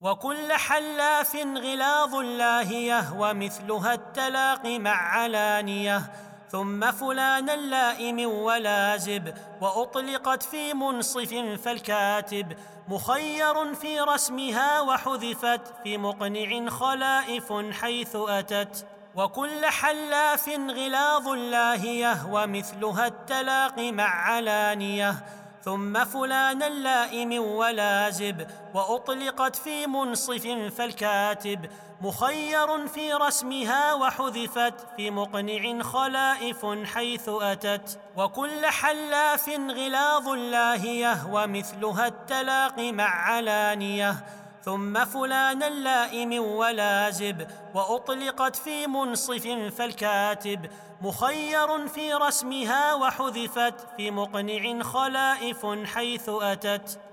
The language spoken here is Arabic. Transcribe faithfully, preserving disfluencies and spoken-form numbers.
وكل حلاف غلاظ لاهية ومثلها التلاقي مع علانية. ثم فلانا لائم ولازب وأطلقت في منصف فالكاتب مخير في رسمها وحذفت في مقنع خلائف حيث أتت. وكل حلاف غلاظ لاهية ومثلها التلاقي مع علانية. ثم فلانا لائم ولازب وأطلقت في منصف فالكاتب مخير في رسمها وحذفت في مقنع خلائف حيث أتت. وكل حلاف غلاظ لاهية ومثلها التلاقي مع علانية. ثم فلانا لائم ولازب وأطلقت في منصف فالكاتب مخير في رسمها وحذفت في مقنع خلائف حيث أتت.